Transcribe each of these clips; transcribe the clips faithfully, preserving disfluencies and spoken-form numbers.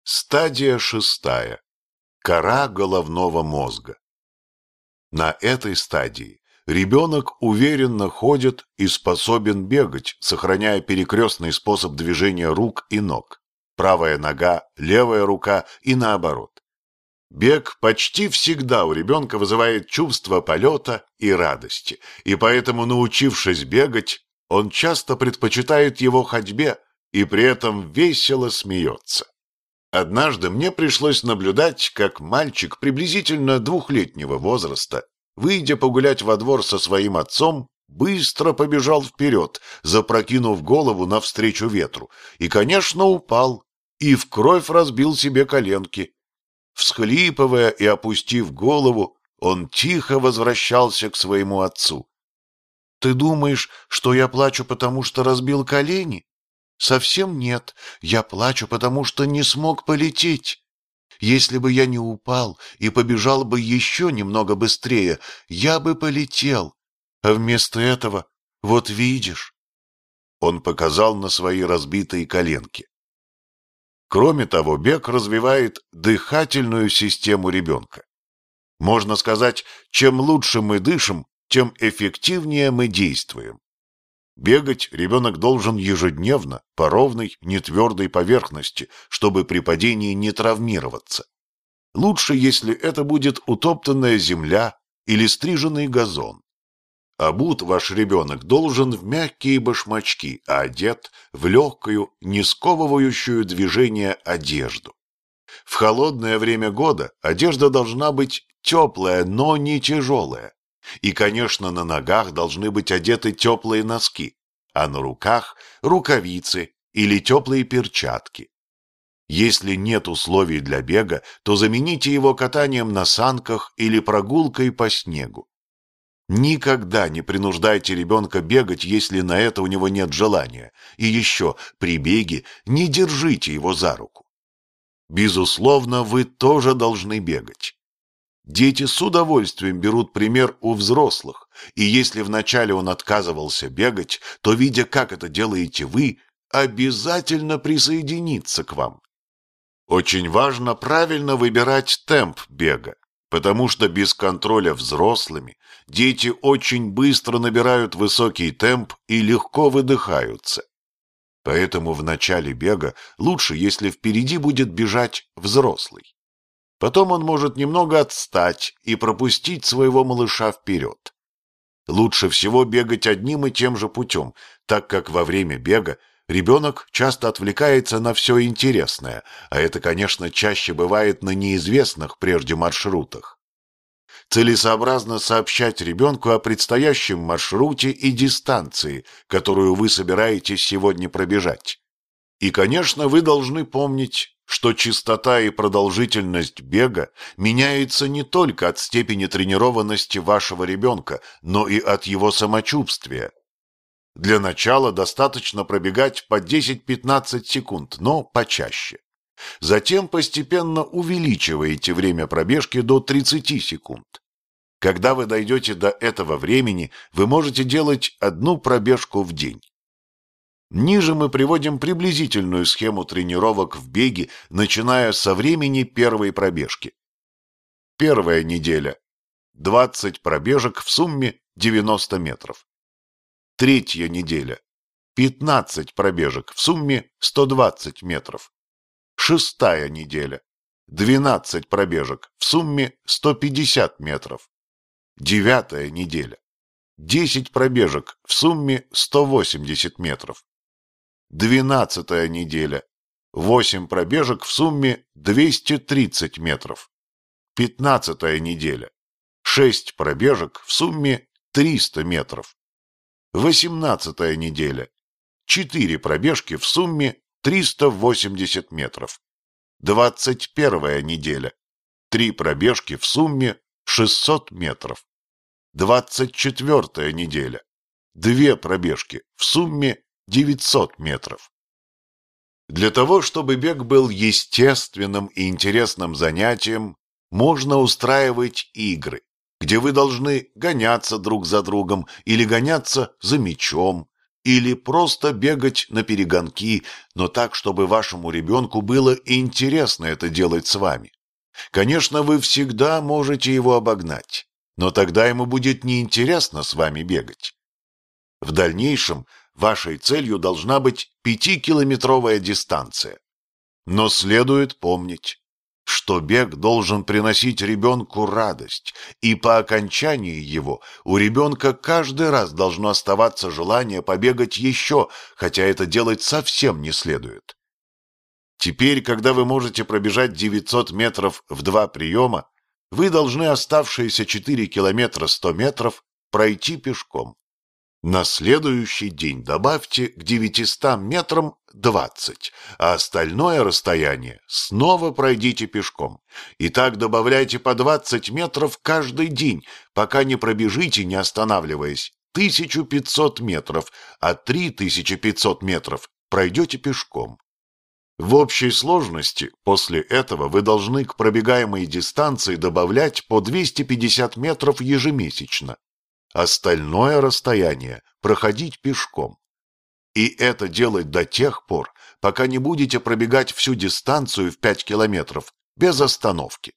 Стадия шестая. Кора головного мозга. На этой стадии ребенок уверенно ходит и способен бегать, сохраняя перекрестный способ движения рук и ног. Правая нога, левая рука и наоборот. Бег почти всегда у ребенка вызывает чувство полета и радости, и поэтому, научившись бегать, он часто предпочитает его ходьбе и при этом весело смеется. Однажды мне пришлось наблюдать, как мальчик приблизительно двухлетнего возраста, выйдя погулять во двор со своим отцом, быстро побежал вперед, запрокинув голову навстречу ветру, и, конечно, упал, и в кровь разбил себе коленки. Всхлипывая и опустив голову, он тихо возвращался к своему отцу. «Ты думаешь, что я плачу, потому что разбил колени? Совсем нет, я плачу, потому что не смог полететь. Если бы я не упал и побежал бы еще немного быстрее, я бы полетел. А вместо этого, вот видишь...» Он показал на свои разбитые коленки. Кроме того, бег развивает дыхательную систему ребенка. Можно сказать, чем лучше мы дышим, тем эффективнее мы действуем. Бегать ребенок должен ежедневно по ровной, нетвердой поверхности, чтобы при падении не травмироваться. Лучше, если это будет утоптанная земля или стриженный газон. Обут ваш ребенок должен в мягкие башмачки, а одет в легкую, не сковывающую движение одежду. В холодное время года одежда должна быть теплая, но не тяжелая. И, конечно, на ногах должны быть одеты теплые носки, а на руках – рукавицы или теплые перчатки. Если нет условий для бега, то замените его катанием на санках или прогулкой по снегу. Никогда не принуждайте ребенка бегать, если на это у него нет желания. И еще, при беге не держите его за руку. Безусловно, вы тоже должны бегать. Дети с удовольствием берут пример у взрослых, и если вначале он отказывался бегать, то, видя, как это делаете вы, обязательно присоединится к вам. Очень важно правильно выбирать темп бега, потому что без контроля взрослыми дети очень быстро набирают высокий темп и легко выдыхаются. Поэтому в начале бега лучше, если впереди будет бежать взрослый. Потом он может немного отстать и пропустить своего малыша вперед. Лучше всего бегать одним и тем же путем, так как во время бега ребенок часто отвлекается на все интересное, а это, конечно, чаще бывает на неизвестных прежде маршрутах. Целесообразно сообщать ребенку о предстоящем маршруте и дистанции, которую вы собираетесь сегодня пробежать. И, конечно, вы должны помнить, что частота и продолжительность бега меняется не только от степени тренированности вашего ребенка, но и от его самочувствия. Для начала достаточно пробегать по десять-пятнадцать секунд, но почаще. Затем постепенно увеличиваете время пробежки до тридцати секунд. Когда вы дойдете до этого времени, вы можете делать одну пробежку в день. Ниже мы приводим приблизительную схему тренировок в беге, начиная со времени первой пробежки. Первая неделя – двадцать пробежек в сумме девяносто метров. Третья неделя – пятнадцать пробежек в сумме сто двадцать метров. Шестая неделя – двенадцать пробежек в сумме сто пятьдесят метров. Девятая неделя – десять пробежек в сумме сто восемьдесят метров. Двенадцатая неделя – восемь пробежек в сумме двести тридцать метров. Пятнадцатая неделя – шесть пробежек в сумме триста метров. Восемнадцатая неделя – четыре пробежки в сумме триста восемьдесят метров. Двадцать первая неделя – три пробежки в сумме шестьсот метров. Двадцать четвертая неделя – две пробежки в сумме девятьсот метров. Для того, чтобы бег был естественным и интересным занятием, можно устраивать игры, где вы должны гоняться друг за другом или гоняться за мячом, или просто бегать на перегонки, но так, чтобы вашему ребенку было интересно это делать с вами. Конечно, вы всегда можете его обогнать, но тогда ему будет неинтересно с вами бегать. В дальнейшем вашей целью должна быть пятикилометровая дистанция. Но следует помнить, что бег должен приносить ребенку радость, и по окончании его у ребенка каждый раз должно оставаться желание побегать еще, хотя это делать совсем не следует. Теперь, когда вы можете пробежать девятьсот метров в два приема, вы должны оставшиеся четыре километра сто метров пройти пешком. На следующий день добавьте к девятистам метрам двадцать, а остальное расстояние снова пройдите пешком. И так добавляйте по двадцать метров каждый день, пока не пробежите, не останавливаясь, тысячу пятьсот метров, а три тысячи пятьсот метров пройдете пешком. В общей сложности после этого вы должны к пробегаемой дистанции добавлять по двести пятьдесят метров ежемесячно. Остальное расстояние проходить пешком. И это делать до тех пор, пока не будете пробегать всю дистанцию в пять километров без остановки.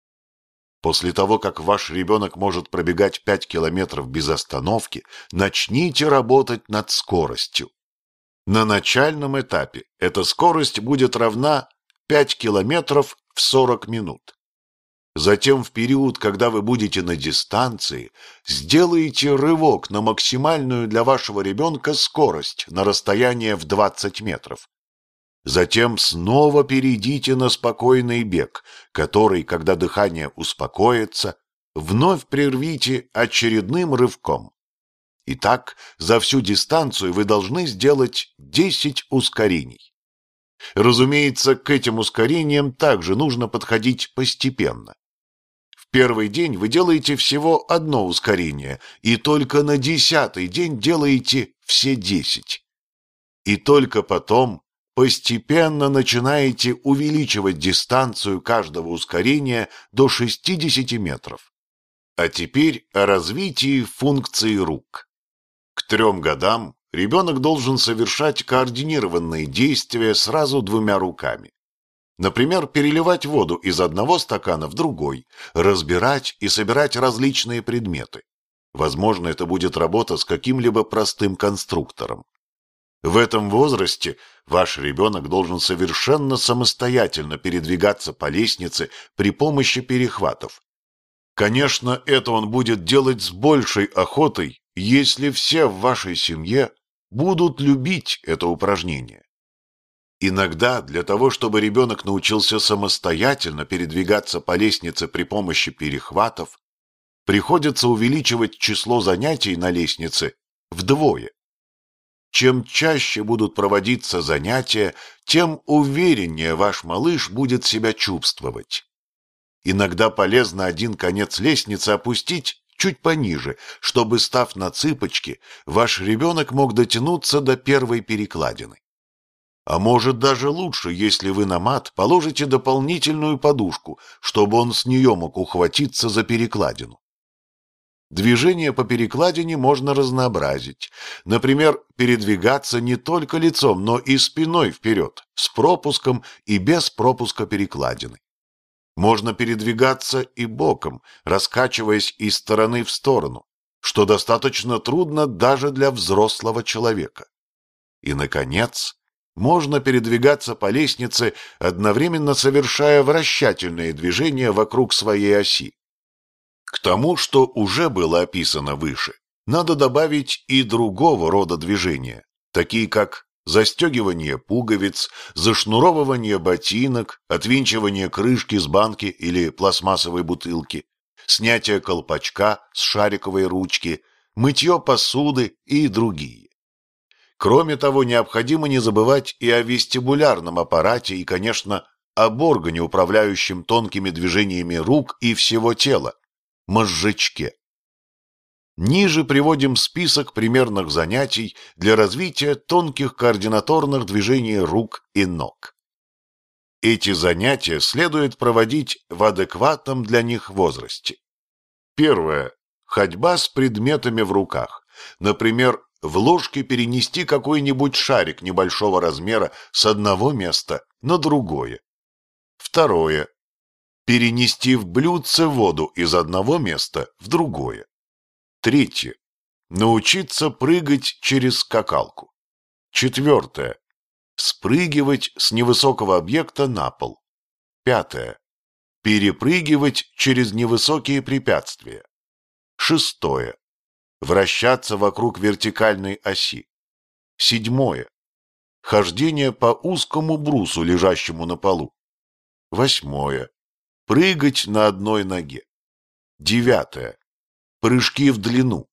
После того, как ваш ребенок может пробегать пять километров без остановки, начните работать над скоростью. На начальном этапе эта скорость будет равна пять километров в сорок минут. Затем в период, когда вы будете на дистанции, сделайте рывок на максимальную для вашего ребенка скорость на расстояние в двадцать метров. Затем снова перейдите на спокойный бег, который, когда дыхание успокоится, вновь прервите очередным рывком. Итак, за всю дистанцию вы должны сделать десять ускорений. Разумеется, к этим ускорениям также нужно подходить постепенно. В первый день вы делаете всего одно ускорение, и только на десятый день делаете все десять. И только потом постепенно начинаете увеличивать дистанцию каждого ускорения до шестидесяти метров. А теперь о развитии функции рук. К трем годам ребенок должен совершать координированные действия сразу двумя руками. Например, переливать воду из одного стакана в другой, разбирать и собирать различные предметы. Возможно, это будет работа с каким-либо простым конструктором. В этом возрасте ваш ребенок должен совершенно самостоятельно передвигаться по лестнице при помощи перехватов. Конечно, это он будет делать с большей охотой, если все в вашей семье будут любить это упражнение. Иногда для того, чтобы ребенок научился самостоятельно передвигаться по лестнице при помощи перехватов, приходится увеличивать число занятий на лестнице вдвое. Чем чаще будут проводиться занятия, тем увереннее ваш малыш будет себя чувствовать. Иногда полезно один конец лестницы опустить чуть пониже, чтобы, став на цыпочки, ваш ребенок мог дотянуться до первой перекладины. А может даже лучше, если вы на мат положите дополнительную подушку, чтобы он с нее мог ухватиться за перекладину. Движение по перекладине можно разнообразить. Например, передвигаться не только лицом, но и спиной вперед, с пропуском и без пропуска перекладины. Можно передвигаться и боком, раскачиваясь из стороны в сторону, что достаточно трудно даже для взрослого человека. И, наконец, можно передвигаться по лестнице, одновременно совершая вращательные движения вокруг своей оси. К тому, что уже было описано выше, надо добавить и другого рода движения, такие как застегивание пуговиц, зашнуровывание ботинок, отвинчивание крышки с банки или пластмассовой бутылки, снятие колпачка с шариковой ручки, мытье посуды и другие. Кроме того, необходимо не забывать и о вестибулярном аппарате и, конечно, об органе, управляющем тонкими движениями рук и всего тела – мозжечке. Ниже приводим список примерных занятий для развития тонких координаторных движений рук и ног. Эти занятия следует проводить в адекватном для них возрасте. Первое. Ходьба с предметами в руках, например, в ложке перенести какой-нибудь шарик небольшого размера с одного места на другое. Второе. Перенести в блюдце воду из одного места в другое. Третье. Научиться прыгать через скакалку. Четвертое. Спрыгивать с невысокого объекта на пол. Пятое. Перепрыгивать через невысокие препятствия. Шестое. Вращаться вокруг вертикальной оси. Седьмое. Хождение по узкому брусу, лежащему на полу. Восьмое. Прыгать на одной ноге. Девятое. Прыжки в длину.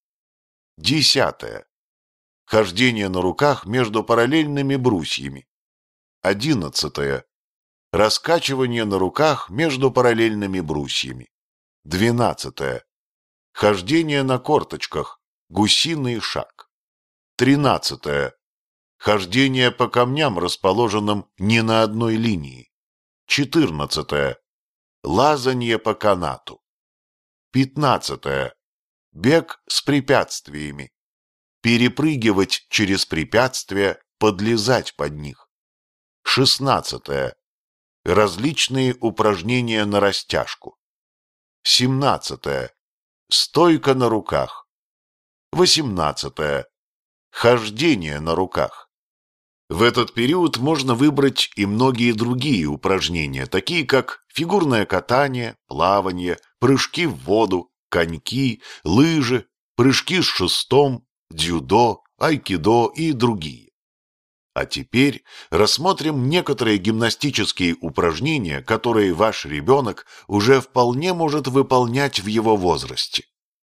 Десятое. Хождение на руках между параллельными брусьями. Одиннадцатое. Раскачивание на руках между параллельными брусьями. Двенадцатое. Хождение на корточках, гусиный шаг. Тринадцатое. Хождение по камням, расположенным не на одной линии. Четырнадцатое. Лазанье по канату. Пятнадцатое. Бег с препятствиями. Перепрыгивать через препятствия, подлезать под них. Шестнадцатое. Различные упражнения на растяжку. Семнадцатое. Стойка на руках. Восемнадцатое. Хождение на руках. В этот период можно выбрать и многие другие упражнения, такие как фигурное катание, плавание, прыжки в воду, коньки, лыжи, прыжки с шестом, дзюдо, айкидо и другие. А теперь рассмотрим некоторые гимнастические упражнения, которые ваш ребенок уже вполне может выполнять в его возрасте.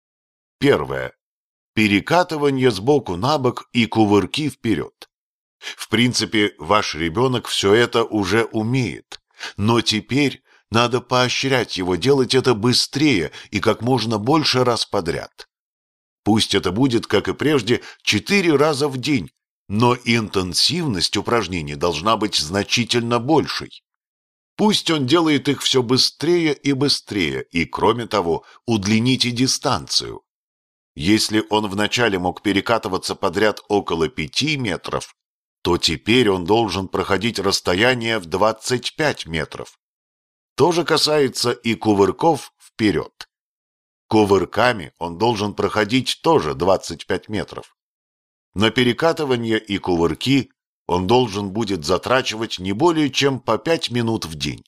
Первое. Перекатывание сбоку на бок и кувырки вперед. В принципе, ваш ребенок все это уже умеет, но теперь надо поощрять его делать это быстрее и как можно больше раз подряд. Пусть это будет, как и прежде, четыре раза в день, но интенсивность упражнений должна быть значительно большей. Пусть он делает их все быстрее и быстрее, и, кроме того, удлините дистанцию. Если он вначале мог перекатываться подряд около пяти метров, то теперь он должен проходить расстояние в двадцать пять метров. То же касается и кувырков вперед. Кувырками он должен проходить тоже двадцать пять метров. На перекатывание и кувырки он должен будет затрачивать не более чем по пять минут в день.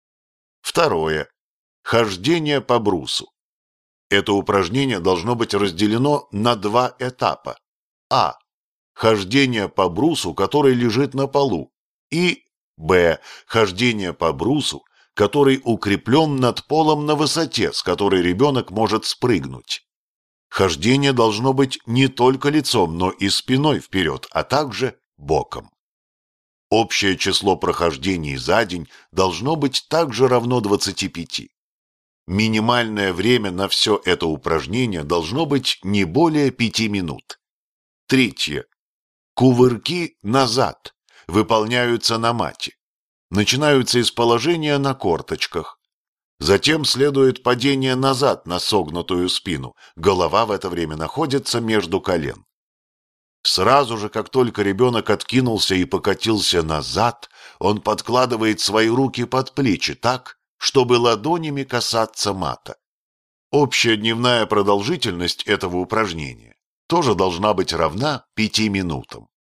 Второе. Хождение по брусу. Это упражнение должно быть разделено на два этапа. А. Хождение по брусу, который лежит на полу. И Б. Хождение по брусу, который укреплен над полом на высоте, с которой ребенок может спрыгнуть. Хождение должно быть не только лицом, но и спиной вперед, а также боком. Общее число прохождений за день должно быть также равно двадцати пяти. Минимальное время на все это упражнение должно быть не более пяти минут. Третье. Кувырки назад выполняются на мате. Начинаются из положения на корточках. Затем следует падение назад на согнутую спину. Голова в это время находится между колен. Сразу же, как только ребенок откинулся и покатился назад, он подкладывает свои руки под плечи так, чтобы ладонями касаться мата. Общая дневная продолжительность этого упражнения тоже должна быть равна пяти минутам.